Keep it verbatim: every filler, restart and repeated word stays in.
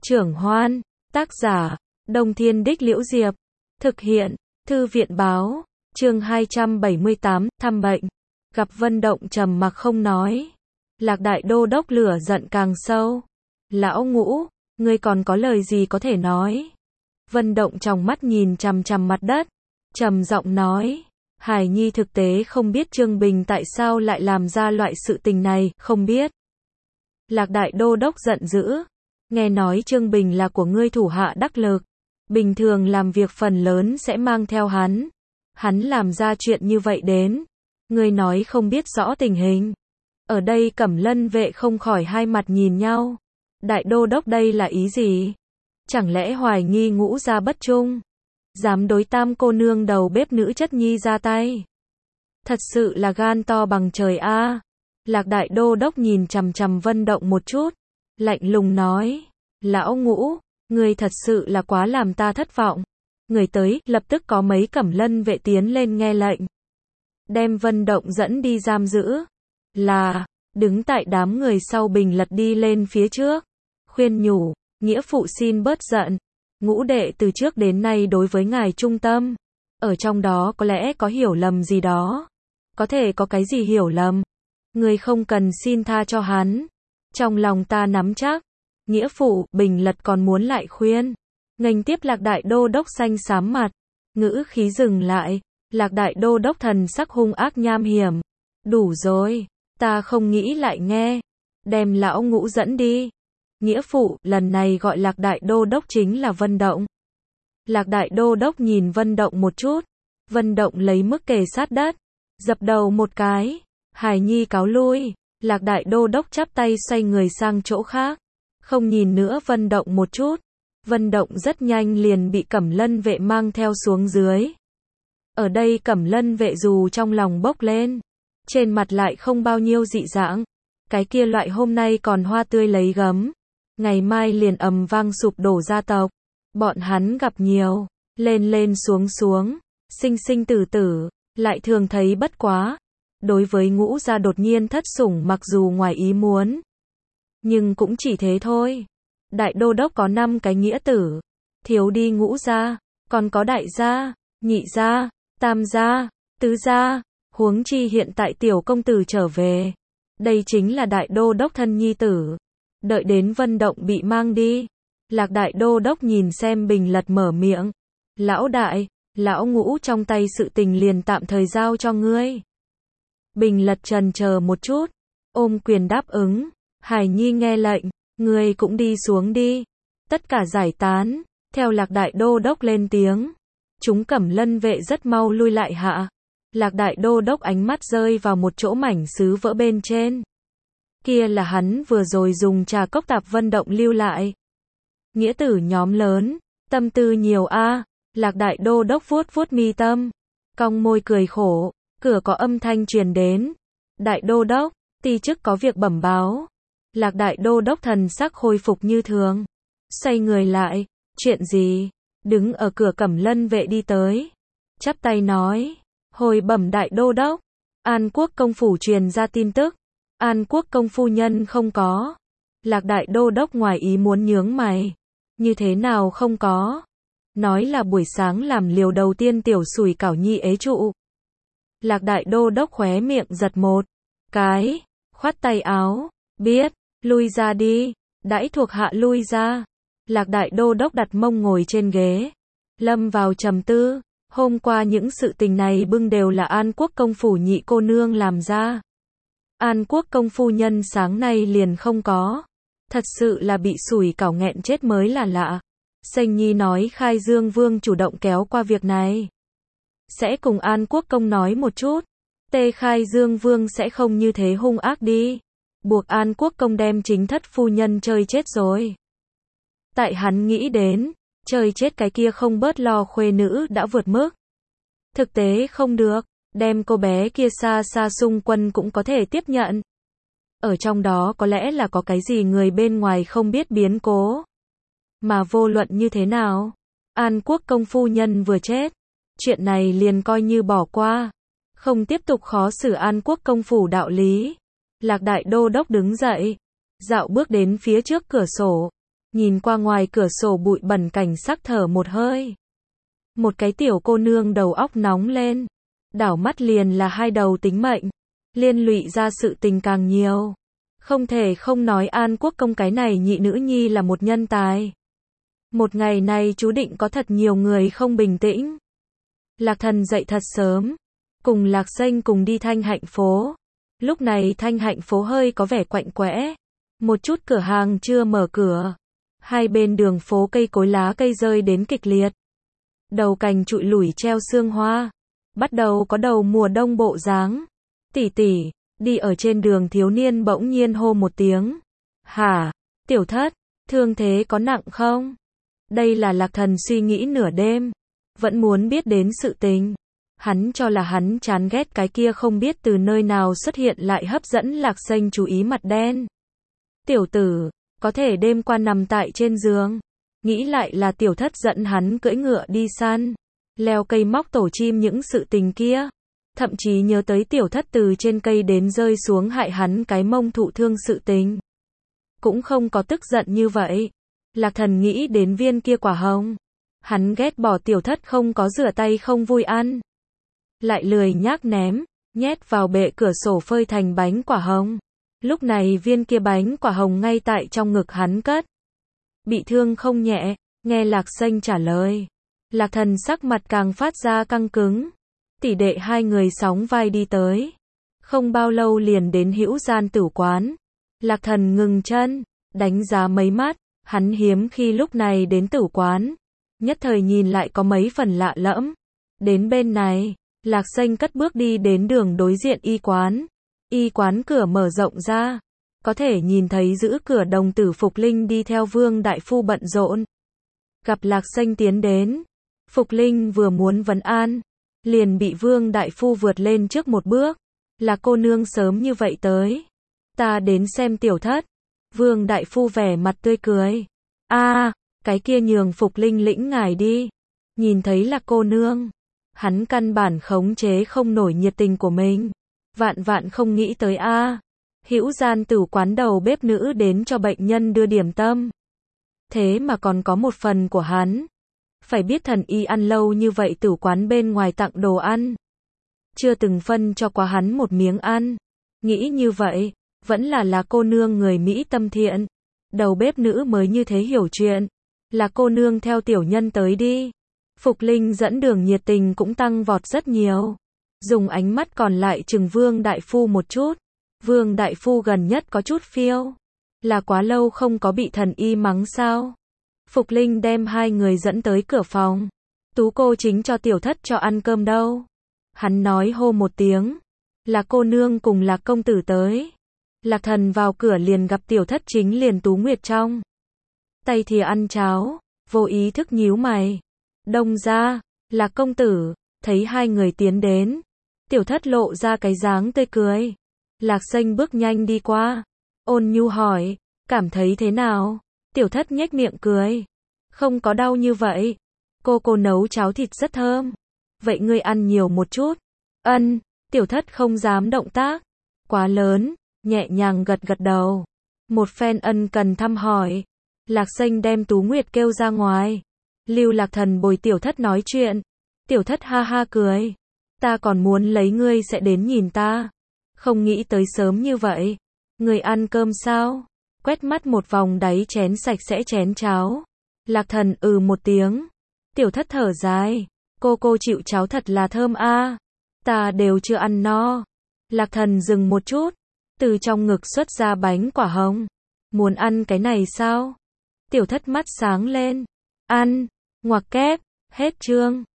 Trưởng Hoan, tác giả, Đông Thiên Đích Liễu Diệp, thực hiện, Thư viện Báo, chương hai trăm bảy mươi tám, thăm bệnh. Gặp Vân Động trầm mặc không nói. Lạc Đại Đô Đốc lửa giận càng sâu. Lão Ngũ, ngươi còn có lời gì có thể nói? Vân Động tròng mắt nhìn chằm chằm mặt đất, trầm giọng nói. Hải Nhi thực tế không biết Trương Bình tại sao lại làm ra loại sự tình này, không biết. Lạc Đại Đô Đốc giận dữ. Nghe nói Trương Bình là của ngươi thủ hạ đắc lực. Bình thường làm việc phần lớn sẽ mang theo hắn. Hắn làm ra chuyện như vậy đến. Ngươi nói không biết rõ tình hình. Ở đây Cẩm Lân vệ không khỏi hai mặt nhìn nhau. Đại Đô Đốc đây là ý gì? Chẳng lẽ hoài nghi Ngũ gia bất trung? Dám đối Tam cô nương đầu bếp nữ chất nhi ra tay? Thật sự là gan to bằng trời a. À. Lạc Đại Đô Đốc nhìn chằm chằm Vân Động một chút, lạnh lùng nói, Lão Ngũ, ngươi thật sự là quá làm ta thất vọng. Người tới, lập tức có mấy Cẩm Lân vệ tiến lên nghe lệnh. Đem Vân Động dẫn đi giam giữ. Là, đứng tại đám người sau Bình Lật đi lên phía trước. Khuyên nhủ, nghĩa phụ xin bớt giận. Ngũ đệ từ trước đến nay đối với ngài trung tâm. Ở trong đó có lẽ có hiểu lầm gì đó. Có thể có cái gì hiểu lầm. Người không cần xin tha cho hắn. Trong lòng ta nắm chắc. Nghĩa phụ, Bình Lật còn muốn lại khuyên. Nghênh tiếp Lạc Đại Đô Đốc xanh xám mặt. Ngữ khí dừng lại. Lạc Đại Đô Đốc thần sắc hung ác nham hiểm. Đủ rồi. Ta không nghĩ lại nghe. Đem Lão Ngũ dẫn đi. Nghĩa phụ, lần này gọi Lạc Đại Đô Đốc chính là Vân Động. Lạc Đại Đô Đốc nhìn Vân Động một chút. Vân Động lấy mức kề sát đất. Dập đầu một cái. Hải Nhi cáo lui. Lạc Đại Đô Đốc chắp tay xoay người sang chỗ khác. Không nhìn nữa Vân Động một chút. Vân Động rất nhanh liền bị Cẩm Lân vệ mang theo xuống dưới. Ở đây Cẩm Lân vệ dù trong lòng bốc lên. Trên mặt lại không bao nhiêu dị dạng. Cái kia loại hôm nay còn hoa tươi lấy gấm. Ngày mai liền ầm vang sụp đổ gia tộc. Bọn hắn gặp nhiều. Lên lên xuống xuống. Sinh sinh tử tử. Lại thường thấy bất quá. Đối với Ngũ gia đột nhiên thất sủng mặc dù ngoài ý muốn. Nhưng cũng chỉ thế thôi. Đại Đô Đốc có năm cái nghĩa tử. Thiếu đi Ngũ gia. Còn có đại gia, nhị gia, tam gia, tứ gia. Huống chi hiện tại tiểu công tử trở về. Đây chính là Đại Đô Đốc thân nhi tử. Đợi đến Vân Động bị mang đi. Lạc Đại Đô Đốc nhìn xem Bình Lật mở miệng. Lão đại, Lão Ngũ trong tay sự tình liền tạm thời giao cho ngươi. Bình Lật trần chờ một chút. Ôm quyền đáp ứng. Hải Nhi nghe lệnh. Ngươi cũng đi xuống đi. Tất cả giải tán. Theo Lạc Đại Đô Đốc lên tiếng. Chúng Cẩm Lân vệ rất mau lui lại hạ. Lạc Đại Đô Đốc ánh mắt rơi vào một chỗ mảnh sứ vỡ bên trên. Kia là hắn vừa rồi dùng trà cốc tạp Vân Động lưu lại. Nghĩa tử nhóm lớn. Tâm tư nhiều a. À. Lạc Đại Đô Đốc vuốt vuốt mi tâm. Cong môi cười khổ. Cửa có âm thanh truyền đến. Đại Đô Đốc, ti chức có việc bẩm báo. Lạc Đại Đô Đốc thần sắc khôi phục như thường. Xoay người lại. Chuyện gì? Đứng ở cửa Cẩm Lân vệ đi tới. Chắp tay nói. Hồi bẩm Đại Đô Đốc. An Quốc công phủ truyền ra tin tức. An Quốc công phu nhân không có. Lạc Đại Đô Đốc ngoài ý muốn nhướng mày. Như thế nào không có? Nói là buổi sáng làm liều đầu tiên tiểu sủi cảo nhi ế trụ. Lạc Đại Đô Đốc khóe miệng giật một cái. Khoát tay áo. Biết. Lui ra đi. Đãi thuộc hạ lui ra. Lạc Đại Đô Đốc đặt mông ngồi trên ghế. Lâm vào trầm tư. Hôm qua những sự tình này bưng đều là An Quốc công phủ nhị cô nương làm ra. An Quốc công phu nhân sáng nay liền không có. Thật sự là bị sủi cảo nghẹn chết mới là lạ. Sênh Nhi nói Khai Dương Vương chủ động kéo qua việc này. Sẽ cùng An Quốc công nói một chút. Tê Khai Dương Vương sẽ không như thế hung ác đi. Buộc An Quốc công đem chính thất phu nhân chơi chết rồi. Tại hắn nghĩ đến, chơi chết cái kia không bớt lo khuê nữ đã vượt mức. Thực tế không được, đem cô bé kia xa xa xung quân cũng có thể tiếp nhận. Ở trong đó có lẽ là có cái gì người bên ngoài không biết biến cố. Mà vô luận như thế nào, An Quốc công phu nhân vừa chết. Chuyện này liền coi như bỏ qua. Không tiếp tục khó xử An Quốc công phủ đạo lý. Lạc Đại Đô Đốc đứng dậy. Dạo bước đến phía trước cửa sổ. nhìn qua ngoài cửa sổ bụi bẩn cảnh sắc thở một hơi. Một cái tiểu cô nương đầu óc nóng lên, đảo mắt liền là hai đầu tính mệnh, liên lụy ra sự tình càng nhiều. Không thể không nói An Quốc công cái này nhị nữ nhi là một nhân tài. Một ngày này chú định có thật nhiều người không bình tĩnh. Lạc Thần dậy thật sớm, cùng Lạc Xanh cùng đi Thanh Hạnh phố. Lúc này Thanh Hạnh phố hơi có vẻ quạnh quẽ, một chút cửa hàng chưa mở cửa. Hai bên đường phố cây cối lá cây rơi đến kịch liệt. Đầu cành trụi lủi treo sương hoa, bắt đầu có đầu mùa đông bộ dáng. Tỷ tỷ, đi ở trên đường thiếu niên bỗng nhiên hô một tiếng. Hả, tiểu thất, thương thế có nặng không? Đây là Lạc Thần suy nghĩ nửa đêm, vẫn muốn biết đến sự tình. Hắn cho là hắn chán ghét cái kia không biết từ nơi nào xuất hiện lại hấp dẫn Lạc Xanh chú ý mặt đen. Tiểu tử, có thể đêm qua nằm tại trên giường. Nghĩ lại là tiểu thất dẫn hắn cưỡi ngựa đi săn, leo cây móc tổ chim những sự tình kia. Thậm chí nhớ tới tiểu thất từ trên cây đến rơi xuống hại hắn cái mông thụ thương sự tình. Cũng không có tức giận như vậy. Lạc Thần nghĩ đến viên kia quả hồng. Hắn ghét bỏ tiểu thất không có rửa tay không vui ăn. Lại lười nhác ném, nhét vào bệ cửa sổ phơi thành bánh quả hồng. Lúc này viên kia bánh quả hồng ngay tại trong ngực hắn cất. Bị thương không nhẹ, nghe Lạc Xanh trả lời. Lạc Thần sắc mặt càng phát ra căng cứng. Tỷ đệ hai người sóng vai đi tới. Không bao lâu liền đến Hữu Gian Tửu quán. Lạc Thần ngừng chân, đánh giá mấy mắt, hắn hiếm khi lúc này đến tửu quán. Nhất thời nhìn lại có mấy phần lạ lẫm. Đến bên này, Lạc Xanh cất bước đi đến đường đối diện y quán. Y quán cửa mở rộng ra. Có thể nhìn thấy giữ cửa đồng tử Phục Linh đi theo Vương Đại Phu bận rộn. Gặp Lạc Xanh tiến đến. Phục Linh vừa muốn vấn an, liền bị Vương Đại Phu vượt lên trước một bước. Là cô nương sớm như vậy tới. Ta đến xem tiểu thất. Vương Đại Phu vẻ mặt tươi cười. A, cái kia nhường Phục Linh lĩnh ngài đi. Nhìn thấy là cô nương. Hắn căn bản khống chế không nổi nhiệt tình của mình. Vạn vạn không nghĩ tới a. Hữu Gian Tửu quán đầu bếp nữ đến cho bệnh nhân đưa điểm tâm. Thế mà còn có một phần của hắn. Phải biết thần y ăn lâu như vậy tửu quán bên ngoài tặng đồ ăn. Chưa từng phân cho qua hắn một miếng ăn. Nghĩ như vậy, vẫn là là cô nương người Mỹ tâm thiện. Đầu bếp nữ mới như thế hiểu chuyện. Là cô nương theo tiểu nhân tới đi. Phục Linh dẫn đường nhiệt tình cũng tăng vọt rất nhiều. Dùng ánh mắt còn lại chừng Vương Đại Phu một chút. Vương Đại Phu gần nhất có chút phiêu. Là quá lâu không có bị thần y mắng sao? Phục Linh đem hai người dẫn tới cửa phòng. Tú cô chính cho tiểu thất cho ăn cơm đâu. Hắn nói hô một tiếng. Là cô nương cùng Lạc công tử tới. Lạc Thần vào cửa liền gặp tiểu thất chính liền Tú Nguyệt trong tay thì ăn cháo, vô ý thức nhíu mày. Đông ra, Lạc công tử, thấy hai người tiến đến. Tiểu thất lộ ra cái dáng tươi cười. Lạc Xanh bước nhanh đi qua. Ôn nhu hỏi, cảm thấy thế nào? Tiểu thất nhếch miệng cười. Không có đau như vậy. Cô cô nấu cháo thịt rất thơm. Vậy ngươi ăn nhiều một chút. Ân, tiểu thất không dám động tác. Quá lớn, nhẹ nhàng gật gật đầu. Một phen ân cần thăm hỏi. Lạc Xanh đem Tú Nguyệt kêu ra ngoài. Lưu Lạc Thần bồi tiểu thất nói chuyện. Tiểu thất ha ha cười. Ta còn muốn lấy ngươi sẽ đến nhìn ta. Không nghĩ tới sớm như vậy. Người ăn cơm sao? Quét mắt một vòng đáy chén sạch sẽ chén cháo. Lạc Thần ừ một tiếng. Tiểu thất thở dài. Cô cô chịu cháo thật là thơm a. Ta đều chưa ăn no. Lạc Thần dừng một chút. Từ trong ngực xuất ra bánh quả hồng. Muốn ăn cái này sao? Tiểu thất mắt sáng lên. Ăn. Ngoặc kép. Hết chương.